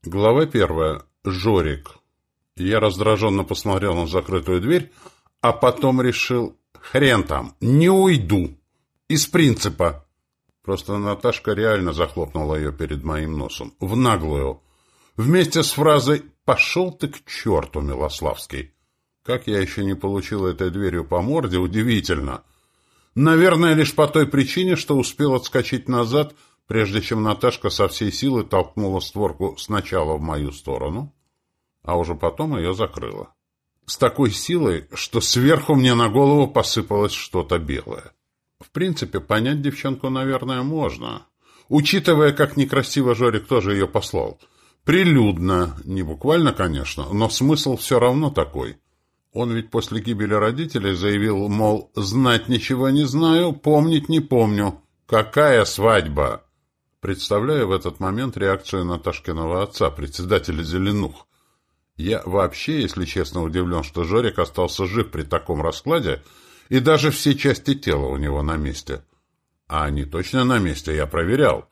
Глава первая. Жорик. Я раздраженно посмотрел на закрытую дверь, а потом решил: хрен там, не уйду. Из принципа. Просто Наташка реально захлопнула ее перед моим носом. В наглую. Вместе с фразой «пошел ты к черту, Милославский». Как я еще не получил этой дверью по морде, удивительно. Наверное, лишь по той причине, что успел отскочить назад, прежде чем Наташка со всей силы толкнула створку сначала в мою сторону, а уже потом ее закрыла. С такой силой, что сверху мне на голову посыпалось что-то белое. В принципе, понять девчонку, наверное, можно, учитывая, как некрасиво Жорик тоже ее послал. Прилюдно, не буквально, конечно, но смысл все равно такой. Он ведь после гибели родителей заявил, мол, знать ничего не знаю, помнить не помню. Какая свадьба? Представляю в этот момент реакцию Наташкиного отца, председателя «Зеленух». Я вообще, если честно, удивлен, что Жорик остался жив при таком раскладе, и даже все части тела у него на месте. А они точно на месте, я проверял.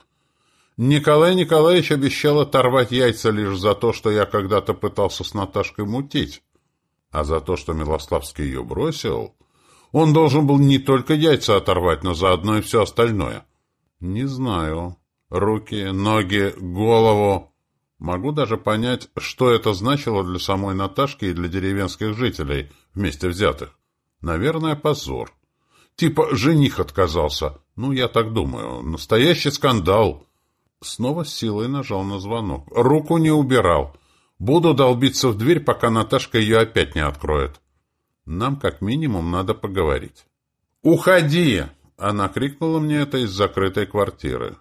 Николай Николаевич обещал оторвать яйца лишь за то, что я когда-то пытался с Наташкой мутить. А за то, что Милославский ее бросил, он должен был не только яйца оторвать, но заодно и все остальное. Не знаю. Руки, ноги, голову. Могу даже понять, что это значило для самой Наташки и для деревенских жителей, вместе взятых. Наверное, позор. Типа жених отказался. Ну, я так думаю. Настоящий скандал. Снова с силой нажал на звонок. Руку не убирал. Буду долбиться в дверь, пока Наташка ее опять не откроет. Нам, как минимум, надо поговорить. «Уходи!» — она крикнула мне это из закрытой квартиры.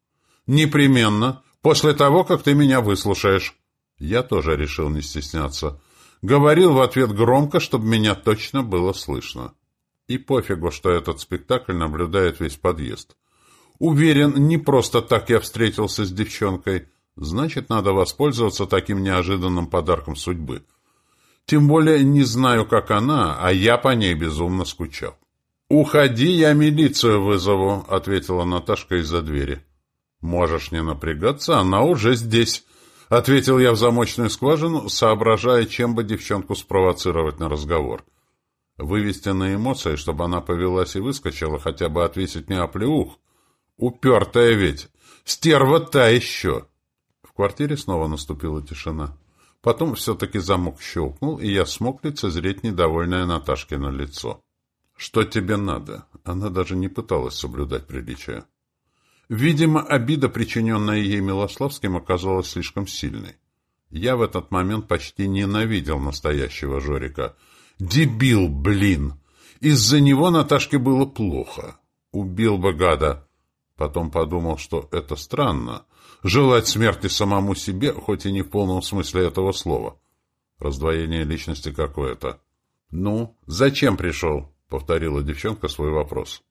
«Непременно. После того, как ты меня выслушаешь». Я тоже решил не стесняться. Говорил в ответ громко, чтобы меня точно было слышно. И пофигу, что этот спектакль наблюдает весь подъезд. Уверен, не просто так я встретился с девчонкой. Значит, надо воспользоваться таким неожиданным подарком судьбы. Тем более не знаю, как она, а я по ней безумно скучал. «Уходи, я милицию вызову», — ответила Наташка из-за двери. «Можешь не напрягаться, она уже здесь», — ответил я в замочную скважину, соображая, чем бы девчонку спровоцировать на разговор. Вывести на эмоции, чтобы она повелась и выскочила, хотя бы отвесить мне оплеух. Упертая ведь! Стерва та еще! В квартире снова наступила тишина. Потом все-таки замок щелкнул, и я смог лицезреть недовольное Наташкино лицо. «Что тебе надо?» Она даже не пыталась соблюдать приличия. Видимо, обида, причиненная ей Милославским, оказалась слишком сильной. Я в этот момент почти ненавидел настоящего Жорика. Дебил, блин! Из-за него Наташке было плохо. Убил бы гада. Потом подумал, что это странно. Желать смерти самому себе, хоть и не в полном смысле этого слова. Раздвоение личности какое-то. «Ну, зачем пришел?» — повторила девчонка свой вопрос.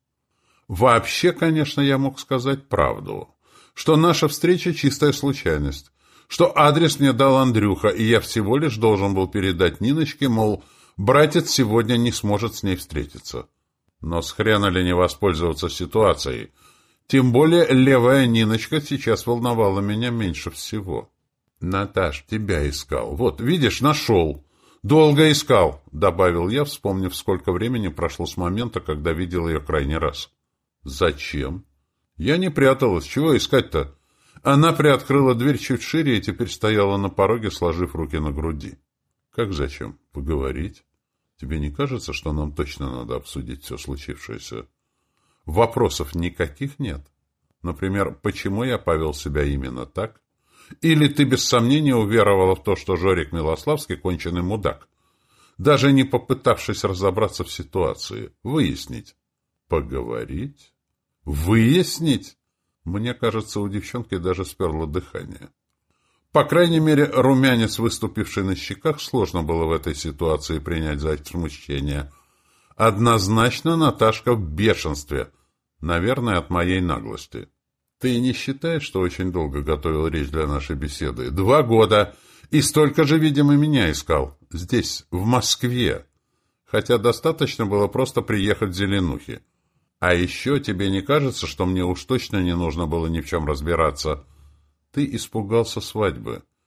Вообще, конечно, я мог сказать правду, что наша встреча — чистая случайность, что адрес мне дал Андрюха, и я всего лишь должен был передать Ниночке, мол, братец сегодня не сможет с ней встретиться. Но с хрена ли не воспользоваться ситуацией? Тем более левая Ниночка сейчас волновала меня меньше всего. «Наташ, тебя искал. Вот, видишь, нашел. Долго искал», — добавил я, вспомнив, сколько времени прошло с момента, когда видел ее крайний раз. «Зачем?» «Я не пряталась. Чего искать-то?» Она приоткрыла дверь чуть шире и теперь стояла на пороге, сложив руки на груди. «Как зачем? Поговорить? Тебе не кажется, что нам точно надо обсудить все случившееся?» «Вопросов никаких нет. Например, почему я повел себя именно так? Или ты без сомнения уверовала в то, что Жорик Милославский — конченый мудак, даже не попытавшись разобраться в ситуации, выяснить?» «Поговорить? Выяснить?» Мне кажется, у девчонки даже сперло дыхание. По крайней мере, румянец, выступивший на щеках, сложно было в этой ситуации принять за смущение. Однозначно Наташка в бешенстве. Наверное, от моей наглости. «Ты не считаешь, что очень долго готовил речь для нашей беседы? 2 года. И столько же, видимо, меня искал. Здесь, в Москве. Хотя достаточно было просто приехать в Зеленухи. А еще тебе не кажется, что мне уж точно не нужно было ни в чем разбираться? Ты испугался свадьбы.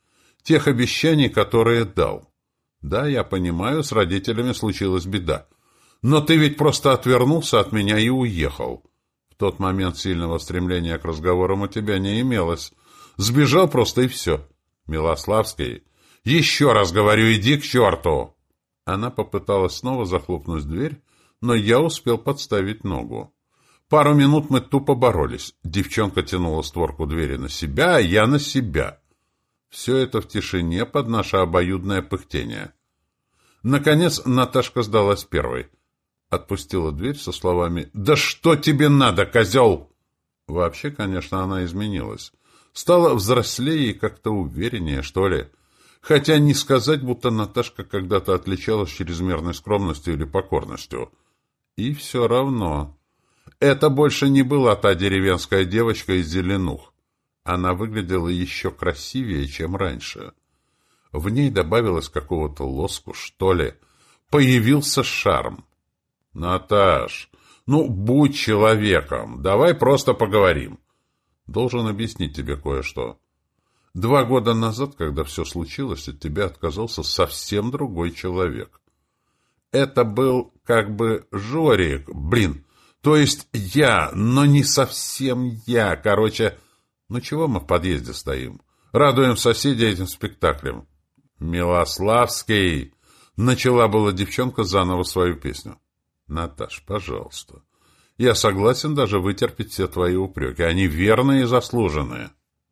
тех обещаний, которые дал. Да, я понимаю, с родителями случилась беда. Но ты ведь просто отвернулся от меня и уехал. В тот момент сильного стремления к разговорам у тебя не имелось. Сбежал просто и все. Милославский, еще раз говорю, иди к черту!» Она попыталась снова захлопнуть дверь, но я успел подставить ногу. Пару минут мы тупо боролись. Девчонка тянула створку двери на себя, а я на себя. Все это в тишине под наше обоюдное пыхтение. Наконец Наташка сдалась первой. Отпустила дверь со словами «Да что тебе надо, козел!» Вообще, конечно, она изменилась. Стала взрослее и как-то увереннее, что ли. Хотя не сказать, будто Наташка когда-то отличалась чрезмерной скромностью или покорностью. И все равно. Это больше не была та деревенская девочка из Зеленух. Она выглядела еще красивее, чем раньше. В ней добавилось какого-то лоску, что ли. Появился шарм. «Наташ, ну, будь человеком, давай просто поговорим. Должен объяснить тебе кое-что. 2 года назад, когда все случилось, от тебя отказался совсем другой человек. Это был как бы Жорик, то есть я, но не совсем я. Короче, ну чего мы в подъезде стоим? Радуем соседей этим спектаклем». «Милославский!» — начала была девчонка заново свою песню. «Наташ, пожалуйста, я согласен даже вытерпеть все твои упреки. Они верные и заслуженные».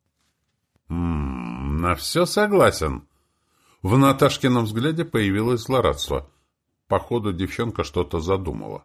На все согласен». В Наташкином взгляде появилось злорадство. Походу, девчонка что-то задумала.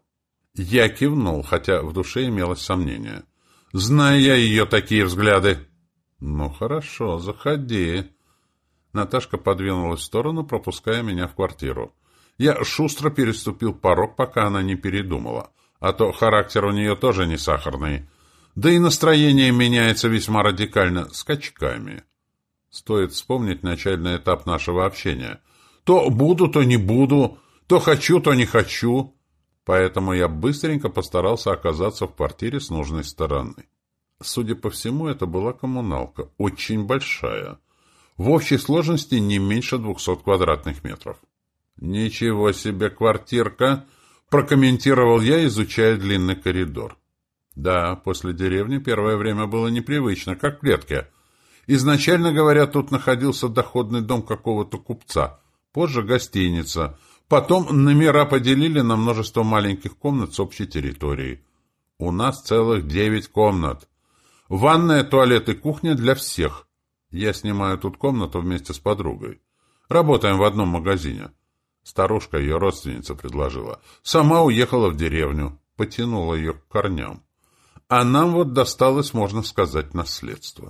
Я кивнул, хотя в душе имелось сомнение. Знаю я ее такие взгляды. «Ну, хорошо, заходи». Наташка подвинулась в сторону, пропуская меня в квартиру. Я шустро переступил порог, пока она не передумала. А то характер у нее тоже не сахарный. Да и настроение меняется весьма радикально, скачками. Стоит вспомнить начальный этап нашего общения. То буду, то не буду, то хочу, то не хочу. Поэтому я быстренько постарался оказаться в квартире с нужной стороны. Судя по всему, это была коммуналка, очень большая. В общей сложности не меньше 200 квадратных метров. «Ничего себе квартирка!» — прокомментировал я, изучая длинный коридор. Да, после деревни первое время было непривычно, как в клетке. Изначально, говорят, тут находился доходный дом какого-то купца, позже гостиница. Потом номера поделили на множество маленьких комнат с общей территорией. У нас целых 9 комнат. Ванная, туалет и кухня для всех. Я снимаю тут комнату вместе с подругой. Работаем в одном магазине. Старушка, ее родственница, предложила. Сама уехала в деревню, потянула ее к корням. А нам вот досталось, можно сказать, наследство.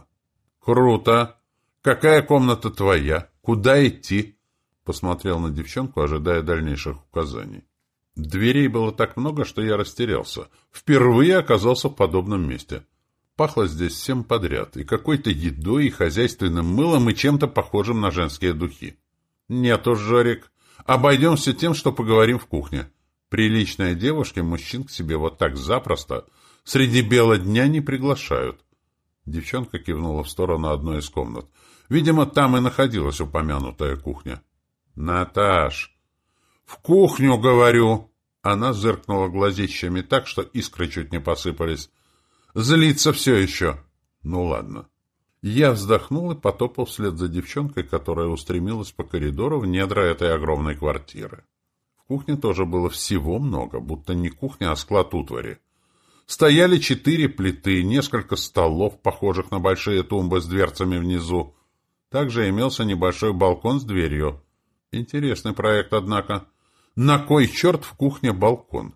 «Круто! Какая комната твоя? Куда идти?» Посмотрел на девчонку, ожидая дальнейших указаний. Дверей было так много, что я растерялся. Впервые оказался в подобном месте. Пахло здесь всем подряд, и какой-то едой, и хозяйственным мылом, и чем-то похожим на женские духи. «Нет уж, Жорик, обойдемся тем, что поговорим в кухне. Приличные девушки мужчин к себе вот так запросто среди бела дня не приглашают». Девчонка кивнула в сторону одной из комнат. Видимо, там и находилась упомянутая кухня. «Наташ, в кухню, говорю!» Она зыркнула глазищами так, что искры чуть не посыпались. «Злится все еще!» «Ну ладно». Я вздохнул и потопал вслед за девчонкой, которая устремилась по коридору в недра этой огромной квартиры. В кухне тоже было всего много, будто не кухня, а склад утвари. Стояли 4 плиты, несколько столов, похожих на большие тумбы с дверцами внизу. Также имелся небольшой балкон с дверью. Интересный проект, однако. На кой черт в кухне балкон?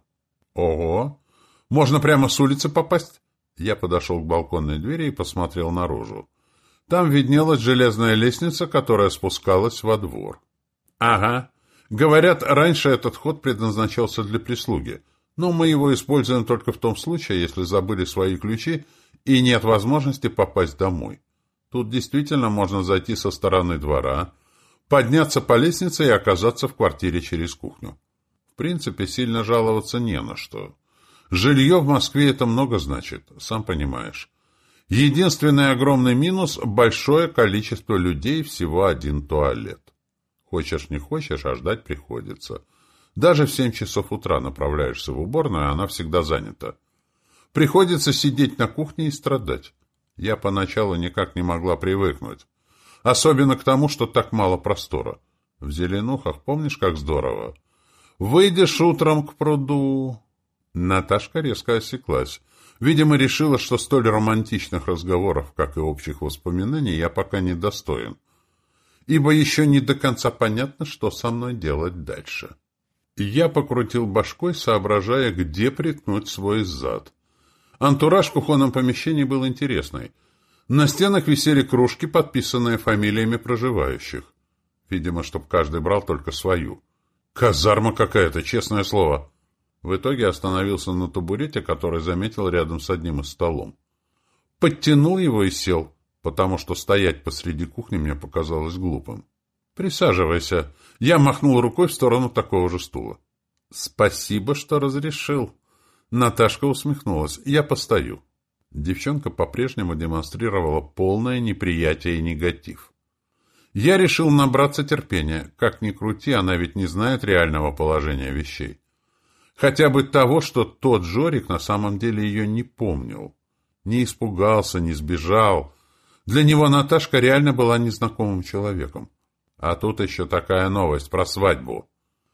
Ого! Можно прямо с улицы попасть? Я подошел к балконной двери и посмотрел наружу. Там виднелась железная лестница, которая спускалась во двор. Ага. Говорят, раньше этот ход предназначался для прислуги. Но мы его используем только в том случае, если забыли свои ключи и нет возможности попасть домой. Тут действительно можно зайти со стороны двора, подняться по лестнице и оказаться в квартире через кухню. В принципе, сильно жаловаться не на что. Жилье в Москве это много значит, сам понимаешь. Единственный огромный минус – большое количество людей, всего один туалет. Хочешь не хочешь, а ждать приходится. Даже в 7 часов утра направляешься в уборную, а она всегда занята. Приходится сидеть на кухне и страдать. Я поначалу никак не могла привыкнуть. Особенно к тому, что так мало простора. В Зеленухах помнишь, как здорово? Выйдешь утром к пруду. Наташка резко осеклась. Видимо, решила, что столь романтичных разговоров, как и общих воспоминаний, я пока не достоин. Ибо еще не до конца понятно, что со мной делать дальше. Я покрутил башкой, соображая, где приткнуть свой зад. Антураж в кухонном помещении был интересный. На стенах висели кружки, подписанные фамилиями проживающих. Видимо, чтоб каждый брал только свою. Казарма какая-то, честное слово. В итоге остановился на табурете, который заметил рядом с одним из столом. Подтянул его и сел, потому что стоять посреди кухни мне показалось глупым. «Присаживайся». Я махнул рукой в сторону такого же стула. «Спасибо, что разрешил». Наташка усмехнулась. «Я постою». Девчонка по-прежнему демонстрировала полное неприятие и негатив. Я решил набраться терпения. Как ни крути, она ведь не знает реального положения вещей. Хотя бы того, что тот Жорик на самом деле ее не помнил. Не испугался, не сбежал. Для него Наташка реально была незнакомым человеком. А тут еще такая новость про свадьбу.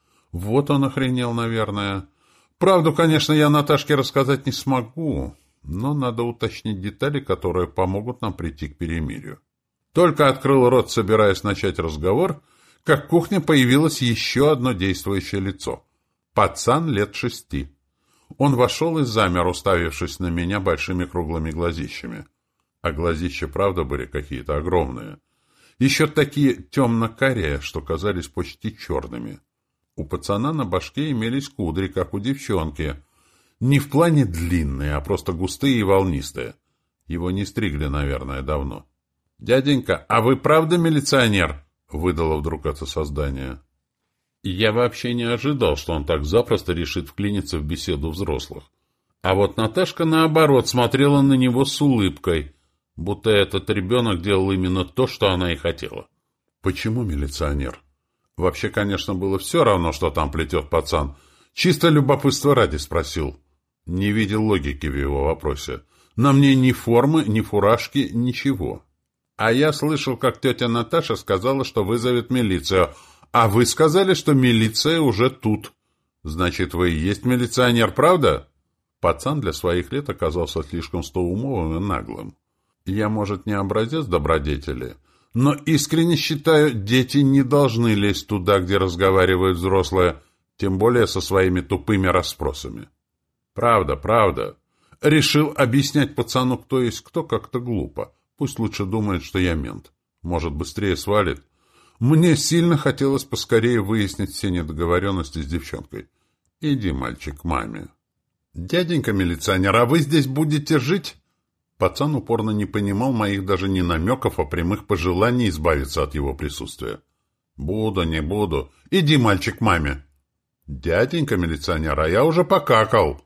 Вот он охренел, наверное. Правду, конечно, я Наташке рассказать не смогу, но надо уточнить детали, которые помогут нам прийти к перемирию. Только открыл рот, собираясь начать разговор, как в кухне появилось еще одно действующее лицо. Пацан лет 6. Он вошел и замер, уставившись на меня большими круглыми глазищами. А глазища, правда, были какие-то огромные. Еще такие темно-карие, что казались почти черными. У пацана на башке имелись кудри, как у девчонки. Не в плане длинные, а просто густые и волнистые. Его не стригли, наверное, давно. «Дяденька, а вы правда милиционер?» — выдало вдруг это создание. Я вообще не ожидал, что он так запросто решит вклиниться в беседу взрослых. А вот Наташка, наоборот, смотрела на него с улыбкой, будто этот ребенок делал именно то, что она и хотела. Почему милиционер? Вообще, конечно, было все равно, что там плетет пацан. Чисто любопытство ради спросил. Не видел логики в его вопросе. На мне ни формы, ни фуражки, ничего. А я слышал, как тетя Наташа сказала, что вызовет милицию. А вы сказали, что милиция уже тут. Значит, вы и есть милиционер, правда? Пацан для своих лет оказался слишком стоумовым и наглым. Я, может, не образец добродетели, но искренне считаю, дети не должны лезть туда, где разговаривают взрослые, тем более со своими тупыми расспросами. Правда, правда. Решил объяснять пацану, кто есть кто, как-то глупо. Пусть лучше думает, что я мент. Может, быстрее свалит. Мне сильно хотелось поскорее выяснить все недоговоренности с девчонкой. Иди, мальчик, к маме. Дяденька милиционер, а вы здесь будете жить? Пацан упорно не понимал моих даже не намеков, а прямых пожеланий избавиться от его присутствия. «Буду, не буду. Иди, мальчик, к маме». «Дяденька милиционер, а я уже покакал».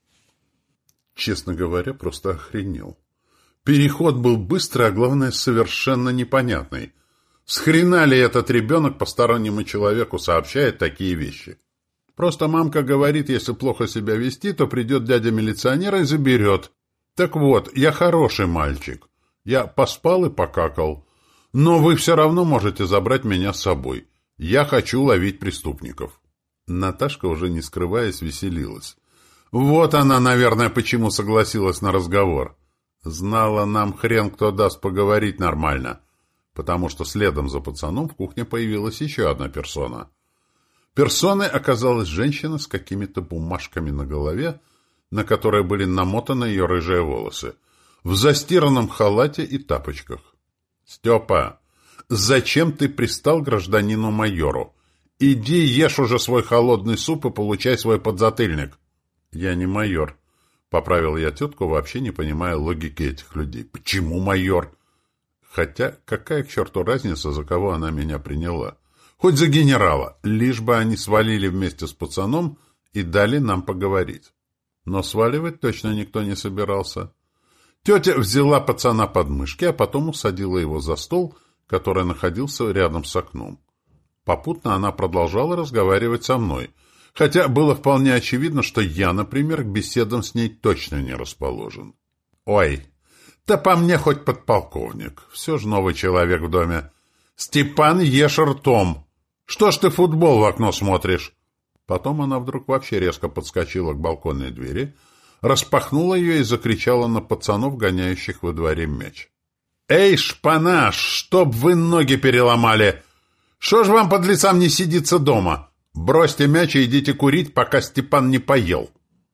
Честно говоря, просто охренел. Переход был быстрый, а главное, совершенно непонятный. С хрена ли этот ребенок постороннему человеку сообщает такие вещи? Просто мамка говорит, если плохо себя вести, то придет дядя милиционер и заберет. Так вот, я хороший мальчик. Я поспал и покакал. Но вы все равно можете забрать меня с собой. Я хочу ловить преступников. Наташка, уже не скрываясь, веселилась. Вот она, наверное, почему согласилась на разговор. Знала, нам хрен кто даст поговорить нормально. Потому что следом за пацаном в кухне появилась еще одна персона. Персоной оказалась женщина с какими-то бумажками на голове, на которые были намотаны ее рыжие волосы, в застиранном халате и тапочках. «Степа, зачем ты пристал к гражданину-майору? Иди ешь уже свой холодный суп и получай свой подзатыльник». «Я не майор», — поправил я тетку, вообще не понимая логики этих людей. «Почему майор?» Хотя какая к черту разница, за кого она меня приняла? Хоть за генерала, лишь бы они свалили вместе с пацаном и дали нам поговорить. Но сваливать точно никто не собирался. Тетя взяла пацана под мышки, а потом усадила его за стол, который находился рядом с окном. Попутно она продолжала разговаривать со мной, хотя было вполне очевидно, что я, например, к беседам с ней точно не расположен. «Ой, да по мне хоть подполковник, все же новый человек в доме. Степан, ешь ртом! Что ж ты футбол в окно смотришь?» Потом она вдруг вообще резко подскочила к балконной двери, распахнула ее и закричала на пацанов, гоняющих во дворе мяч. «Эй, шпана, чтоб вы ноги переломали! Что ж вам, подлецам, не сидится дома? Бросьте мяч и идите курить, пока Степан не поел!»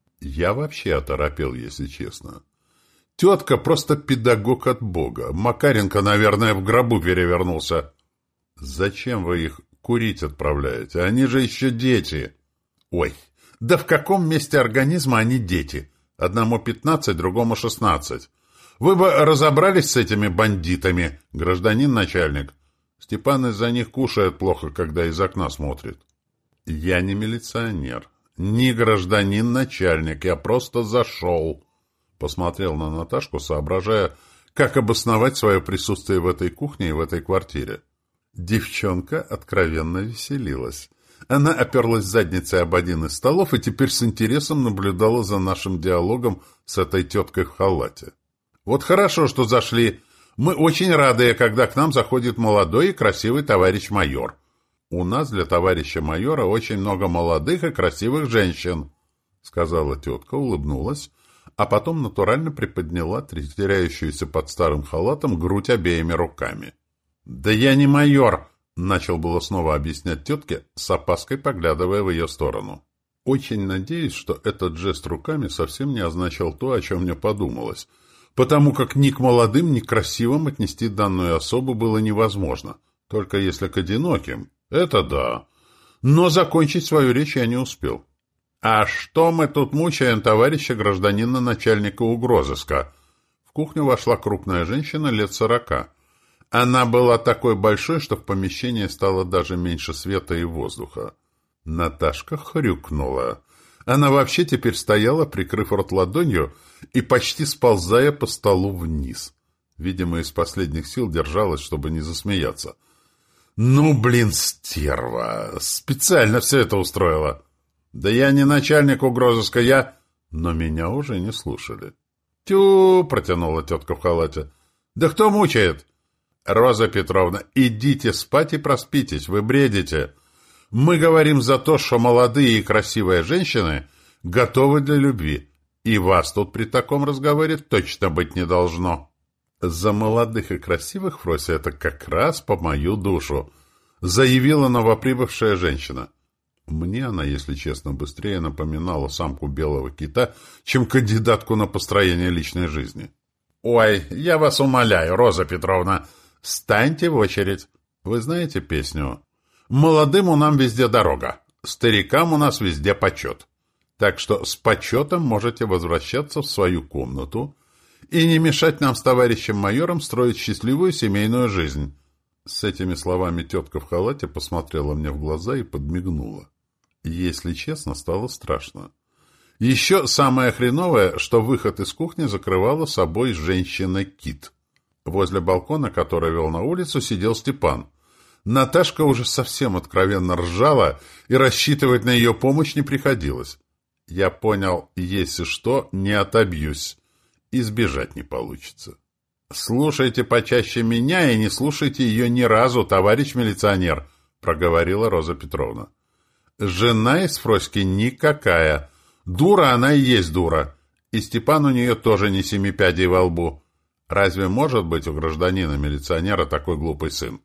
Я вообще оторопел, если честно. Тетка просто педагог от Бога. Макаренко, наверное, в гробу перевернулся. «Зачем вы их курить отправляете? Они же еще дети!» «Ой, да в каком месте организма они дети? Одному 15, другому 16. Вы бы разобрались с этими бандитами, гражданин начальник. Степан из-за них кушает плохо, когда из окна смотрит». «Я не милиционер, не гражданин начальник, я просто зашел». Посмотрел на Наташку, соображая, как обосновать свое присутствие в этой кухне и в этой квартире. Девчонка откровенно веселилась. Она оперлась задницей об один из столов и теперь с интересом наблюдала за нашим диалогом с этой теткой в халате. «Вот хорошо, что зашли. Мы очень рады, когда к нам заходит молодой и красивый товарищ майор. У нас для товарища майора очень много молодых и красивых женщин», — сказала тетка, улыбнулась, а потом натурально приподняла теряющуюся под старым халатом грудь обеими руками. «Да я не майор!» — начал было снова объяснять тетке, с опаской поглядывая в ее сторону. Очень надеюсь, что этот жест руками совсем не означал то, о чем мне подумалось, потому как ни к молодым, ни к красивым отнести данную особу было невозможно, только если к одиноким. Это да. Но закончить свою речь я не успел. «А что мы тут мучаем товарища гражданина начальника угрозыска?» В кухню вошла крупная женщина лет 40. Она была такой большой, что в помещении стало даже меньше света и воздуха. Наташка хрюкнула. Она вообще теперь стояла, прикрыв рот ладонью и почти сползая по столу вниз. Видимо, из последних сил держалась, чтобы не засмеяться. «Ну, блин, стерва! Специально все это устроила!» «Да я не начальник угрозыска, я...» Но меня уже не слушали. «Тю!» — протянула тетка в халате. «Да кто мучает?» «Роза Петровна, идите спать и проспитесь, вы бредите. Мы говорим за то, что молодые и красивые женщины готовы для любви, и вас тут при таком разговоре точно быть не должно». «За молодых и красивых, Фрося, это как раз по мою душу», — заявила новоприбывшая женщина. Мне она, если честно, быстрее напоминала самку белого кита, чем кандидатку на построение личной жизни. «Ой, я вас умоляю, Роза Петровна, станьте в очередь. Вы знаете песню? Молодым у нам везде дорога, старикам у нас везде почет. Так что с почетом можете возвращаться в свою комнату и не мешать нам с товарищем майором строить счастливую семейную жизнь». С этими словами тетка в халате посмотрела мне в глаза и подмигнула. Если честно, стало страшно. Еще самое хреновое, что выход из кухни закрывала собой женщина-кит. Возле балкона, который вел на улицу, сидел Степан. Наташка уже совсем откровенно ржала, и рассчитывать на ее помощь не приходилось. Я понял, если что, не отобьюсь. Избежать не получится. «Слушайте почаще меня и не слушайте ее ни разу, товарищ милиционер», — проговорила Роза Петровна. «Жена из Фроськи никакая. Дура она и есть дура. И Степан у нее тоже не 7 пядей во лбу. Разве может быть у гражданина-милиционера такой глупый сын?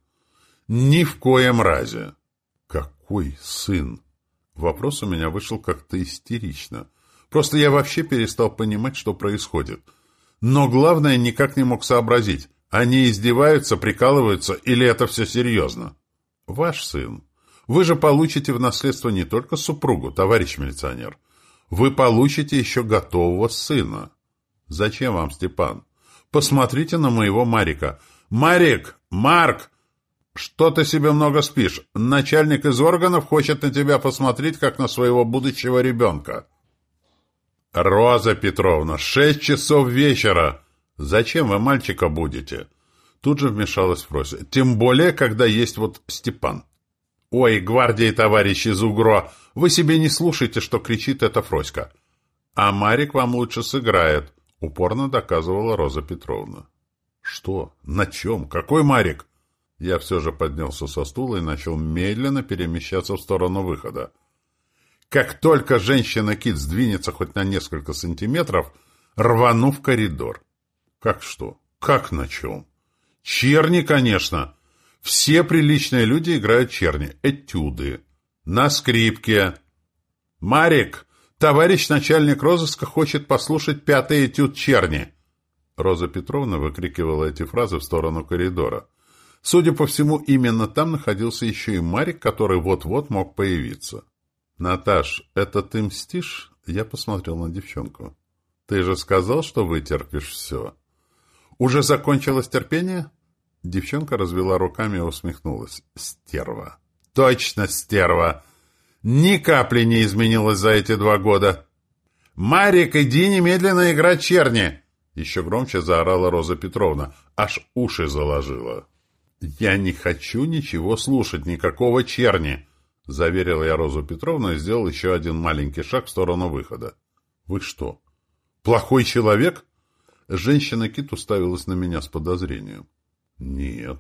Ни в коем разе». «Какой сын?» Вопрос у меня вышел как-то истерично. Просто я вообще перестал понимать, что происходит. Но главное, никак не мог сообразить. Они издеваются, прикалываются, или это все серьезно? «Ваш сын. Вы же получите в наследство не только супругу, товарищ милиционер. Вы получите еще готового сына. Зачем вам, Степан? Посмотрите на моего Марика. Марик! Марк! Что ты себе много спишь? Начальник из органов хочет на тебя посмотреть, как на своего будущего ребенка». «Роза Петровна, 6 часов вечера!» — Зачем вы мальчика будете? Тут же вмешалась Фрося. Тем более, когда есть вот Степан. Ой, гвардии, товарищи из УГРО, вы себе не слушайте, что кричит эта Фроська. А Марик вам лучше сыграет, упорно доказывала Роза Петровна. Что? На чем? Какой Марик? Я все же поднялся со стула и начал медленно перемещаться в сторону выхода. Как только женщина-кит сдвинется хоть на несколько сантиметров, рвану в коридор. Как что? Как на чем? Черни, конечно. Все приличные люди играют черни. Этюды. На скрипке. Марик, товарищ начальник розыска хочет послушать 5-й этюд черни. Роза Петровна выкрикивала эти фразы в сторону коридора. Судя по всему, именно там находился еще и Марик, который вот-вот мог появиться. «Наташ, это ты мстишь?» Я посмотрел на девчонку. «Ты же сказал, что вытерпишь все». «Уже закончилось терпение?» Девчонка развела руками и усмехнулась. «Стерва! Точно стерва! Ни капли не изменилось за эти 2 года!» «Марик, иди немедленно играть черни!» Еще громче заорала Роза Петровна. Аж уши заложила. «Я не хочу ничего слушать, никакого черни!» Заверил я Розу Петровну и сделал еще один маленький шаг в сторону выхода. «Вы что, плохой человек?» Женщина-кит уставилась на меня с подозрением. «Нет».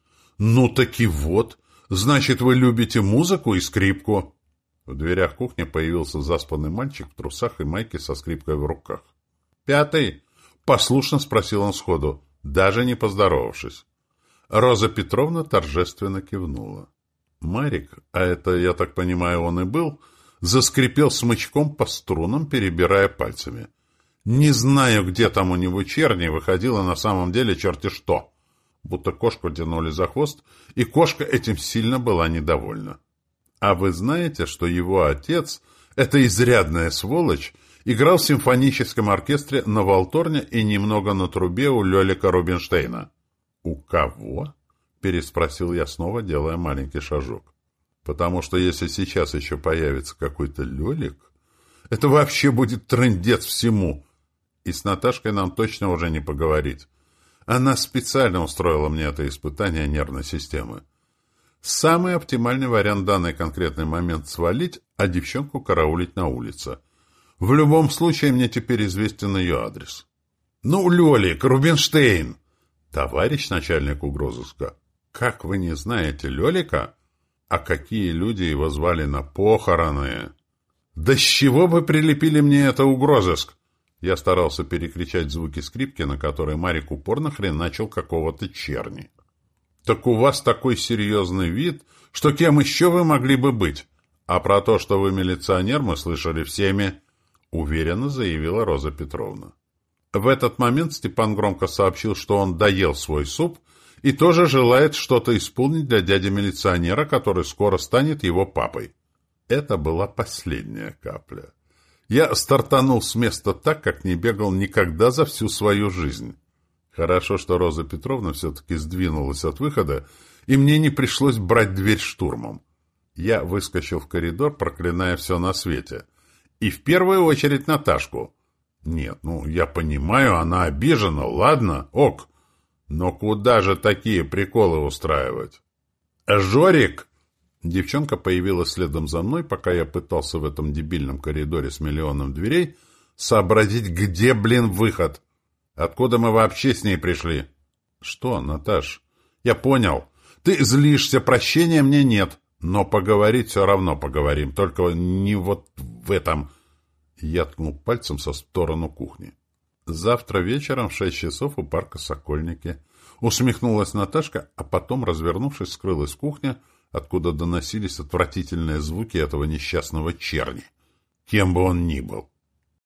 «Ну таки вот. Значит, вы любите музыку и скрипку?» В дверях кухни появился заспанный мальчик в трусах и майке со скрипкой в руках. «5-й?» — послушно спросил он сходу, даже не поздоровавшись. Роза Петровна торжественно кивнула. Марик, а это, я так понимаю, он и был, заскрипел смычком по струнам, перебирая пальцами. Не знаю, где там у него черни, выходило на самом деле черти что. Будто кошку тянули за хвост, и кошка этим сильно была недовольна. А вы знаете, что его отец, эта изрядная сволочь, играл в симфоническом оркестре на валторне и немного на трубе у Лёлика Рубинштейна? «У кого?» — переспросил я снова, делая маленький шажок. «Потому что если сейчас еще появится какой-то Лёлик, это вообще будет трындец всему. И с Наташкой нам точно уже не поговорить. Она специально устроила мне это испытание нервной системы. Самый оптимальный вариант в данный конкретный момент — свалить, а девчонку караулить на улице. В любом случае, мне теперь известен ее адрес». «Ну, Лёлик, Рубинштейн!» «Товарищ начальник угрозыска, как вы не знаете Лёлика? А какие люди его звали на похороны?» «Да с чего вы прилепили мне это угрозыск?» Я старался перекричать звуки скрипки, на которой Марик упорно хреначил какого-то черни. «Так у вас такой серьезный вид, что кем еще вы могли бы быть? А про то, что вы милиционер, мы слышали всеми», — уверенно заявила Роза Петровна. В этот момент Степан громко сообщил, что он доел свой суп и тоже желает что-то исполнить для дяди-милиционера, который скоро станет его папой. Это была последняя капля. Я стартанул с места так, как не бегал никогда за всю свою жизнь. Хорошо, что Роза Петровна все-таки сдвинулась от выхода, и мне не пришлось брать дверь штурмом. Я выскочил в коридор, проклиная все на свете. И в первую очередь Наташку. Нет, я понимаю, она обижена, ладно, ок. Но куда же такие приколы устраивать? «Жорик!» Девчонка появилась следом за мной, пока я пытался в этом дебильном коридоре с миллионом дверей сообразить, где, выход. Откуда мы вообще с ней пришли? «Что, Наташ?» «Я понял. Ты злишься, прощения мне нет. Но поговорить все равно поговорим, только не вот в этом...» Я ткнул пальцем со сторону кухни. «Завтра вечером в 6 часов у парка Сокольники». Усмехнулась Наташка, а потом, развернувшись, скрылась в кухне, откуда доносились отвратительные звуки этого несчастного черни, кем бы он ни был.